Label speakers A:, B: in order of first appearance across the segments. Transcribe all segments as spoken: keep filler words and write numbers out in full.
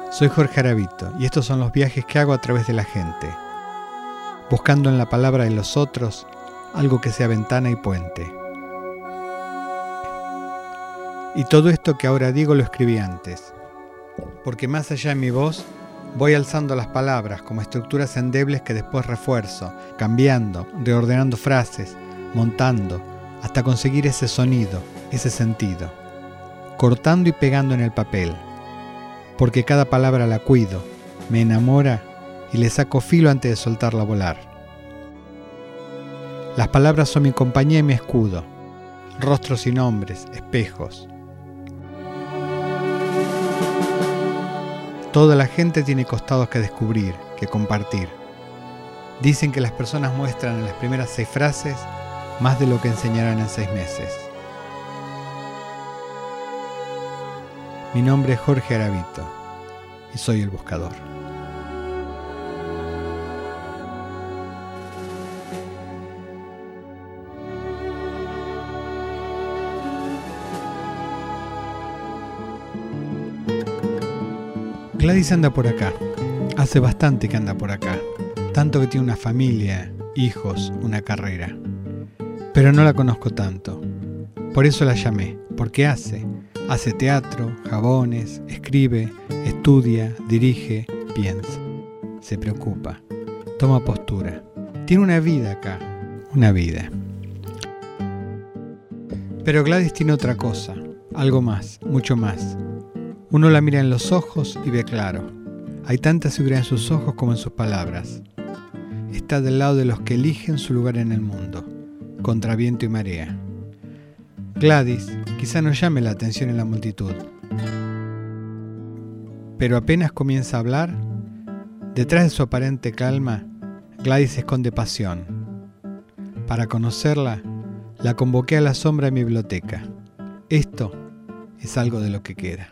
A: Soy Jorge Aravito y estos son los viajes que hago a través de la gente, buscando en la palabra de los otros algo que sea ventana y puente. Y todo esto que ahora digo lo escribí antes, porque más allá de mi voz voy alzando las palabras como estructuras endebles que después refuerzo, cambiando, reordenando frases, montando, hasta conseguir ese sonido, ese sentido, cortando y pegando en el papel, porque cada palabra la cuido, me enamora y le saco filo antes de soltarla a volar. Las palabras son mi compañía y mi escudo, rostros y nombres, espejos. Toda la gente tiene costados que descubrir, que compartir. Dicen que las personas muestran en las primeras seis frases más de lo que enseñarán en seis meses. Mi nombre es Jorge Aravito y soy el buscador. Gladys anda por acá, hace bastante que anda por acá, tanto que tiene una familia, hijos, una carrera. Pero no la conozco tanto, por eso la llamé, porque hace, hace teatro, jabones, escribe, estudia, dirige, piensa, se preocupa, toma postura. Tiene una vida acá, una vida. Pero Gladys tiene otra cosa, algo más, mucho más. Uno la mira en los ojos y ve claro. Hay tanta seguridad en sus ojos como en sus palabras. Está del lado de los que eligen su lugar en el mundo, contra viento y marea. Gladys quizá no llame la atención en la multitud, pero apenas comienza a hablar, detrás de su aparente calma, Gladys esconde pasión. Para conocerla, la convoqué a la sombra de mi biblioteca. Esto es algo de lo que queda.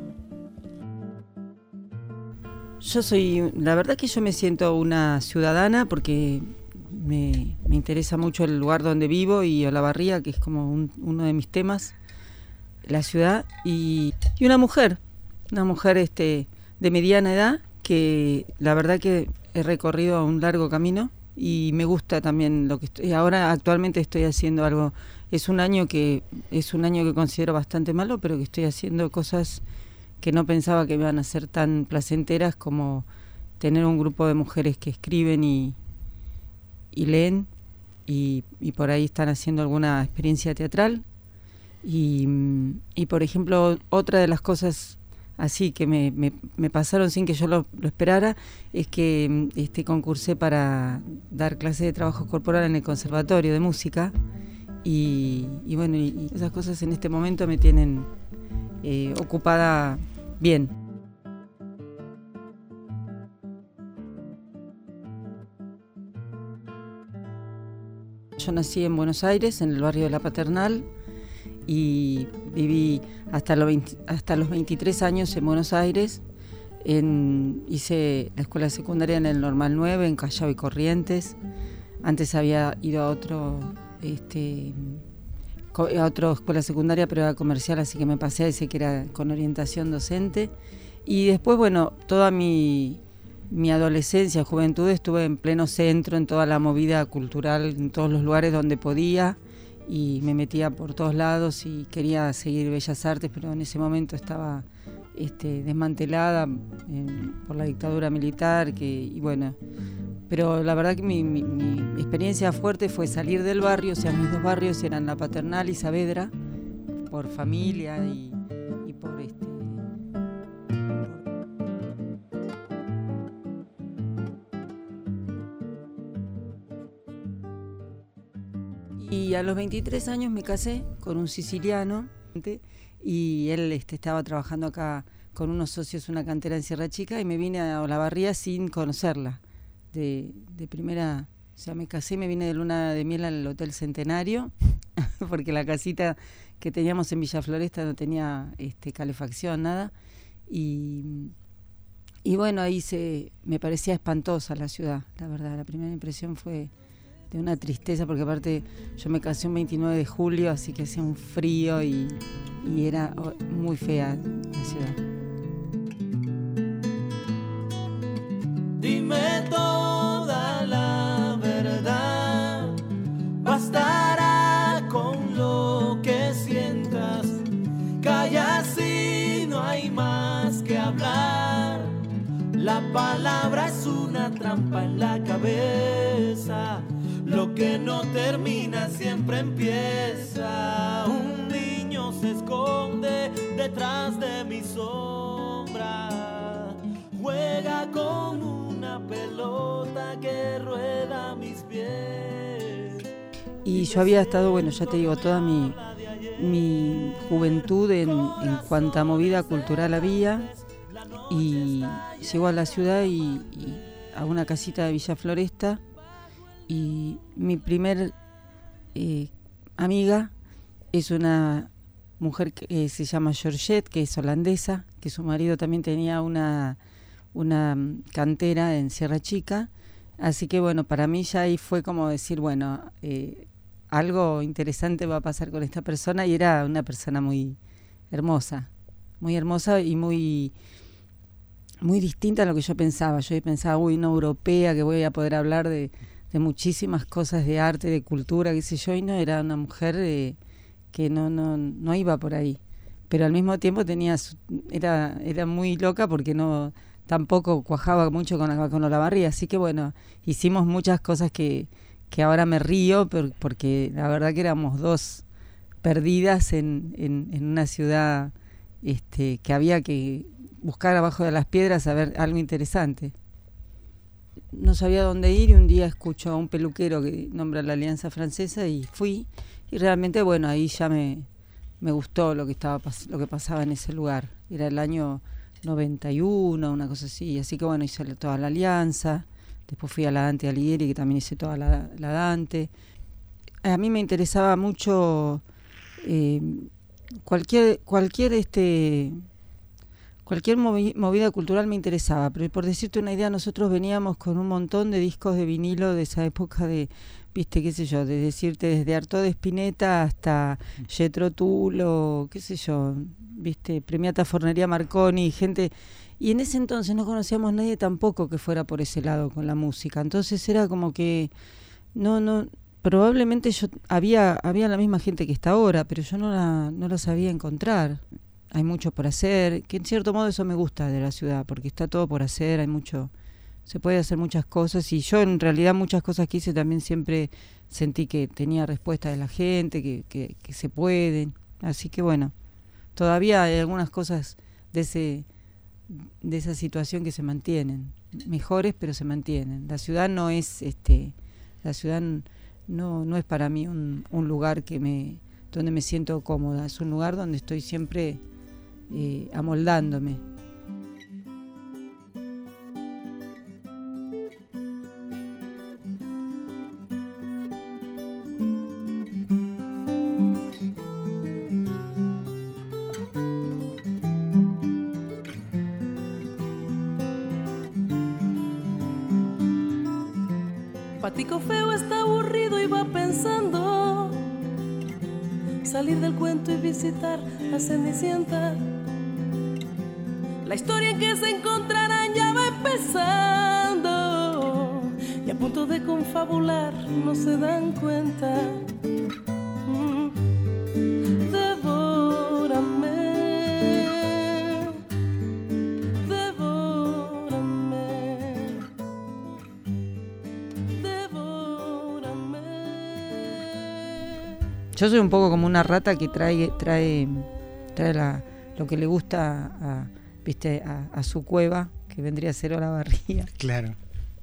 B: Yo soy, la verdad que yo me siento una ciudadana porque me, me interesa mucho el lugar donde vivo y Olavarría, que es como un, uno de mis temas, la ciudad, y, y una mujer, una mujer este, de mediana edad, que la verdad que he recorrido un largo camino y me gusta también lo que estoy, ahora actualmente estoy haciendo algo, es un año que, es un año que considero bastante malo, pero que estoy haciendo cosas que no pensaba que iban a ser tan placenteras como tener un grupo de mujeres que escriben y, y leen y, y por ahí están haciendo alguna experiencia teatral y, y por ejemplo otra de las cosas así que me, me, me pasaron sin que yo lo, lo esperara es que este, concursé para dar clases de trabajo corporal en el Conservatorio de Música y, y bueno, y, y esas cosas en este momento me tienen eh, ocupada bien. Yo nací en Buenos Aires, en el barrio de La Paternal, y viví hasta los, veinte, hasta los veintitrés años en Buenos Aires. En, hice la escuela secundaria en el Normal nueve, en Callao y Corrientes. Antes había ido a otro... Este, a otra escuela secundaria, pero era comercial, así que me pasé a ese que era con orientación docente. Y después, bueno, toda mi, mi adolescencia, juventud, estuve en pleno centro, en toda la movida cultural, en todos los lugares donde podía, y me metía por todos lados y quería seguir Bellas Artes, pero en ese momento estaba este, desmantelada eh, por la dictadura militar, que, y bueno... Pero la verdad que mi, mi, mi experiencia fuerte fue salir del barrio, o sea, mis dos barrios eran La Paternal y Saavedra, por familia y, y por este... Y a los veintitrés años me casé con un siciliano y él este, estaba trabajando acá con unos socios, una cantera en Sierra Chica, y me vine a Olavarría sin conocerla. De, de primera, o sea, me casé y me vine de luna de miel al Hotel Centenario, porque la casita que teníamos en Villa Floresta no tenía este, calefacción, nada, y, y bueno, ahí se me parecía espantosa la ciudad, la verdad, la primera impresión fue de una tristeza, porque aparte yo me casé un veintinueve de julio, así que hacía un frío y, y era muy fea la ciudad.
C: dime toda la verdad, bastará con lo que sientas, calla si no hay más que hablar. La palabra es una trampa en la cabeza, lo que no termina siempre empieza. Un niño se esconde detrás de mi sombra, juega con una pelota que rueda mis pies.
B: Y yo había estado, bueno, ya te digo, toda mi, mi juventud en, en cuanta movida cultural había, y llego a la ciudad y, y a una casita de Villa Floresta, y mi primer eh, amiga es una mujer que eh, se llama Georgette, que es holandesa, que su marido también tenía una, una cantera en Sierra Chica, así que bueno, para mí ya ahí fue como decir, bueno, eh, algo interesante va a pasar con esta persona, y era una persona muy hermosa, muy hermosa y muy... muy distinta a lo que yo pensaba. Yo pensaba, uy, una europea, que voy a poder hablar de, de muchísimas cosas de arte, de cultura, qué sé yo, y no, era una mujer eh, que no, no, no iba por ahí. Pero al mismo tiempo tenía su, era, era muy loca porque no tampoco cuajaba mucho con, la, con Olavarría. Así que bueno, hicimos muchas cosas que, que ahora me río, pero, porque la verdad que éramos dos perdidas en, en, en una ciudad este, que había que buscar abajo de las piedras a ver algo interesante. No sabía dónde ir y un día escucho a un peluquero que nombra la Alianza Francesa y fui, y realmente bueno, ahí ya me, me gustó lo que estaba lo que pasaba en ese lugar. Era el año noventa y uno, una cosa así, así que bueno, hice toda la Alianza, después fui a la Dante Alighieri, que también hice toda la, la Dante. A mí me interesaba mucho eh, cualquier cualquier este Cualquier movi- movida cultural me interesaba, pero por decirte una idea, nosotros veníamos con un montón de discos de vinilo de esa época de, viste, qué sé yo, de decirte desde Artaud de Spinetta hasta Jethro Tull o qué sé yo, viste, Premiata Forneria Marconi, gente, y en ese entonces no conocíamos nadie tampoco que fuera por ese lado con la música, entonces era como que, no, no, probablemente yo, había, había la misma gente que está ahora, pero yo no la, no la sabía encontrar. Hay mucho por hacer, que en cierto modo eso me gusta de la ciudad, porque está todo por hacer, hay mucho, se puede hacer muchas cosas, y yo en realidad muchas cosas que hice también siempre sentí que tenía respuesta de la gente, que, que, que se pueden, así que bueno, todavía hay algunas cosas de ese de esa situación que se mantienen, mejores pero se mantienen. La ciudad no es este, la ciudad no, no es para mí un, un lugar que me, donde me siento cómoda, es un lugar donde estoy siempre Eh, amoldándome.
D: Patico Feo está aburrido y va pensando salir del cuento y visitar a Cenicienta. La historia en que se encontrarán ya va empezando, y a punto de confabular no se dan cuenta. Mm. Devórame, devórame, devórame.
B: Yo soy un poco como una rata que trae, trae, trae la, lo que le gusta a viste, a, a su cueva, que vendría a ser Olavarría.
A: Claro.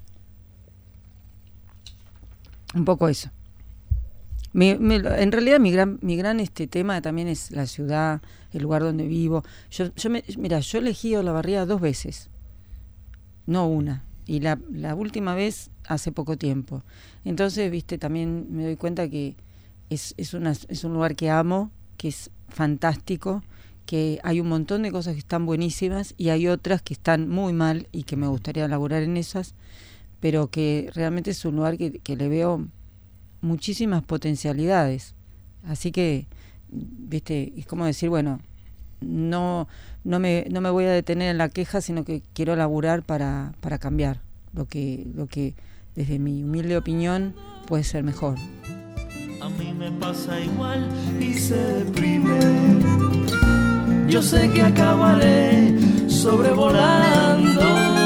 B: Un poco eso. Mi, mi, en realidad mi gran mi gran este tema también es la ciudad, el lugar donde vivo. Yo, yo me, mira, yo elegí Olavarría dos veces, no una, y la, la última vez hace poco tiempo. Entonces, viste, también me doy cuenta que es, es, una, es un lugar que amo, que es fantástico, que hay un montón de cosas que están buenísimas y hay otras que están muy mal y que me gustaría laburar en esas, pero que realmente es un lugar que, que le veo muchísimas potencialidades. Así que, viste, es como decir, bueno, no no me no me voy a detener en la queja, sino que quiero laburar para, para cambiar. lo que, lo que desde mi humilde opinión puede ser mejor.
C: A mí me pasa igual y se deprime. Yo sé que acabaré sobrevolando.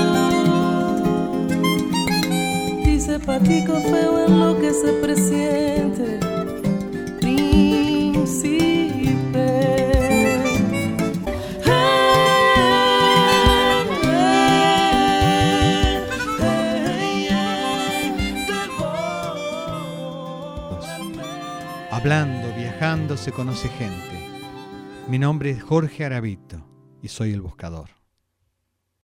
D: Dice Patico Feo en lo que se presiente, príncipe.
A: Hablando, viajando, se conoce gente. Mi nombre es Jorge Aravito y soy el buscador.